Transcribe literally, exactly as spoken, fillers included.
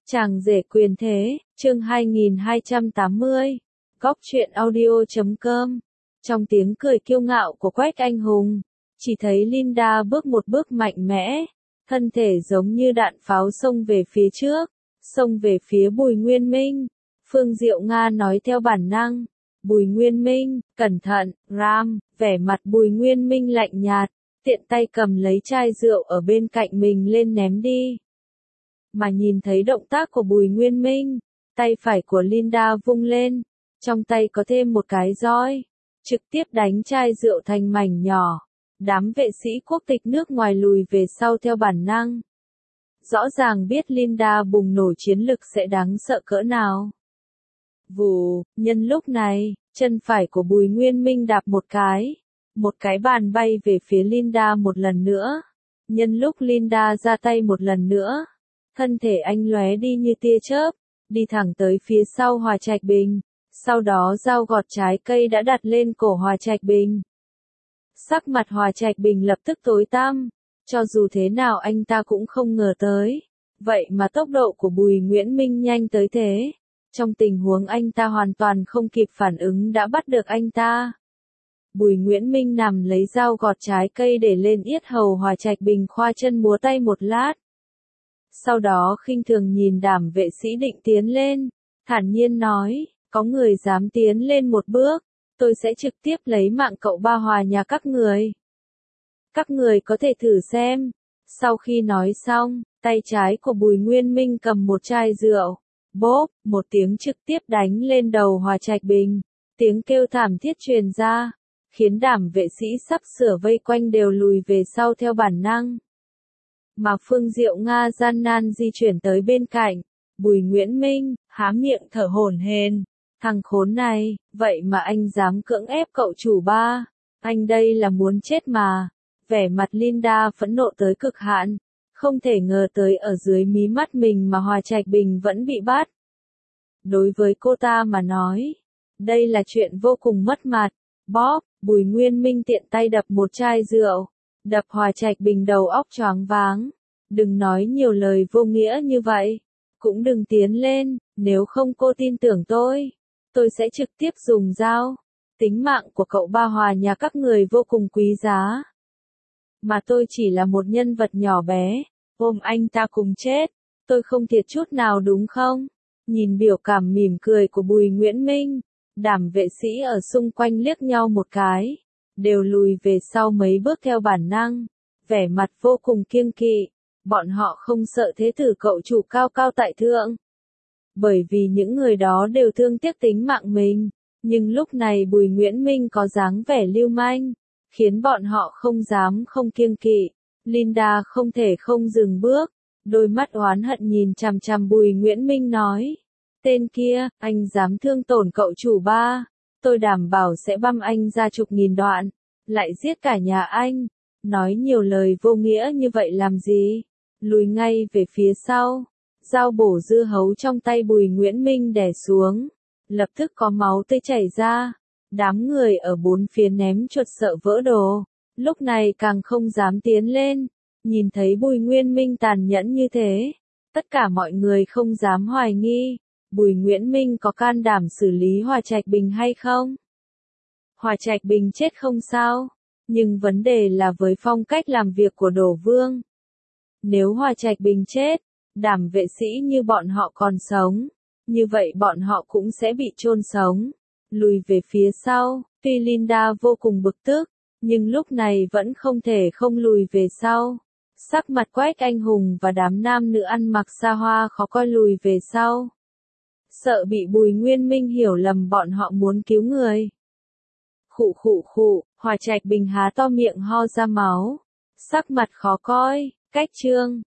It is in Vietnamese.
Chàng rể quyền thế, chương hai nghìn hai trăm tám mươi, góc truyện audio chấm com. Trong tiếng cười kiêu ngạo của Quách Anh Hùng, chỉ thấy Linda bước một bước mạnh mẽ, thân thể giống như đạn pháo xông về phía trước, xông về phía Bùi Nguyên Minh. Phương Diệu Nga nói theo bản năng, Bùi Nguyên Minh, cẩn thận, Ram, vẻ mặt Bùi Nguyên Minh lạnh nhạt, tiện tay cầm lấy chai rượu ở bên cạnh mình lên ném đi. Mà nhìn thấy động tác của Bùi Nguyên Minh, tay phải của Linda vung lên, trong tay có thêm một cái roi, trực tiếp đánh chai rượu thành mảnh nhỏ. Đám vệ sĩ quốc tịch nước ngoài lùi về sau theo bản năng. Rõ ràng biết Linda bùng nổ chiến lực sẽ đáng sợ cỡ nào. Vù, nhân lúc này, chân phải của Bùi Nguyên Minh đạp một cái, một cái bàn bay về phía Linda một lần nữa. Nhân lúc Linda ra tay một lần nữa, thân thể anh lóe đi như tia chớp, đi thẳng tới phía sau Hòa Trạch Bình, sau đó dao gọt trái cây đã đặt lên cổ Hòa Trạch Bình. Sắc mặt Hòa Trạch Bình lập tức tối tăm, cho dù thế nào anh ta cũng không ngờ tới, vậy mà tốc độ của Bùi Nguyễn Minh nhanh tới thế. Trong tình huống anh ta hoàn toàn không kịp phản ứng đã bắt được anh ta. Bùi Nguyễn Minh nằm lấy dao gọt trái cây để lên yết hầu Hòa Trạch Bình khoa chân múa tay một lát. Sau đó khinh thường nhìn đám vệ sĩ định tiến lên, thản nhiên nói, có người dám tiến lên một bước, tôi sẽ trực tiếp lấy mạng cậu ba Hòa nhà các người. Các người có thể thử xem. Sau khi nói xong, tay trái của Bùi Nguyên Minh cầm một chai rượu, bốp, một tiếng trực tiếp đánh lên đầu Hòa Trạch Bình, tiếng kêu thảm thiết truyền ra, khiến đám vệ sĩ sắp sửa vây quanh đều lùi về sau theo bản năng. Mà Phương Diệu Nga gian nan di chuyển tới bên cạnh, Bùi Nguyễn Minh, há miệng thở hổn hển, thằng khốn này, vậy mà anh dám cưỡng ép cậu chủ ba, anh đây là muốn chết mà. Vẻ mặt Linda phẫn nộ tới cực hạn, không thể ngờ tới ở dưới mí mắt mình mà Hòa Trạch Bình vẫn bị bắt. Đối với cô ta mà nói, đây là chuyện vô cùng mất mặt. Bóp, Bùi Nguyên Minh tiện tay đập một chai rượu, đập Hòa Trạch Bình đầu óc choáng váng. Đừng nói nhiều lời vô nghĩa như vậy, cũng đừng tiến lên, nếu không cô tin tưởng tôi, tôi sẽ trực tiếp dùng dao. Tính mạng của cậu ba Hòa nhà các người vô cùng quý giá. Mà tôi chỉ là một nhân vật nhỏ bé, ôm anh ta cùng chết, tôi không thiệt chút nào đúng không? Nhìn biểu cảm mỉm cười của Bùi Nguyễn Minh, đám vệ sĩ ở xung quanh liếc nhau một cái, đều lùi về sau mấy bước theo bản năng, vẻ mặt vô cùng kiêng kỵ, bọn họ không sợ thế tử cậu chủ cao cao tại thượng. Bởi vì những người đó đều thương tiếc tính mạng mình, nhưng lúc này Bùi Nguyễn Minh có dáng vẻ lưu manh, khiến bọn họ không dám không kiêng kỵ. Linda không thể không dừng bước, đôi mắt oán hận nhìn chằm chằm Bùi Nguyễn Minh nói, tên kia, anh dám thương tổn cậu chủ ba, tôi đảm bảo sẽ băm anh ra chục nghìn đoạn, lại giết cả nhà anh. Nói nhiều lời vô nghĩa như vậy làm gì? Lùi ngay về phía sau. Dao bổ dưa hấu trong tay Bùi Nguyễn Minh đè xuống, lập tức có máu tươi chảy ra. Đám người ở bốn phía ném chuột sợ vỡ đồ, lúc này càng không dám tiến lên. Nhìn thấy Bùi Nguyên Minh tàn nhẫn như thế, tất cả mọi người không dám hoài nghi, Bùi Nguyễn Minh có can đảm xử lý Hòa Trạch Bình hay không? Hòa Trạch Bình chết không sao, nhưng vấn đề là với phong cách làm việc của Đổ Vương. Nếu Hòa Trạch Bình chết, đám vệ sĩ như bọn họ còn sống, như vậy bọn họ cũng sẽ bị chôn sống. Lùi về phía sau, tuy Linda vô cùng bực tức, nhưng lúc này vẫn không thể không lùi về sau. Sắc mặt Quách Anh Hùng và đám nam nữ ăn mặc xa hoa khó coi lùi về sau. Sợ bị Bùi Nguyên Minh hiểu lầm bọn họ muốn cứu người. Khụ khụ khụ, Hòa Trạch Bình há to miệng ho ra máu. Sắc mặt khó coi, cách chương,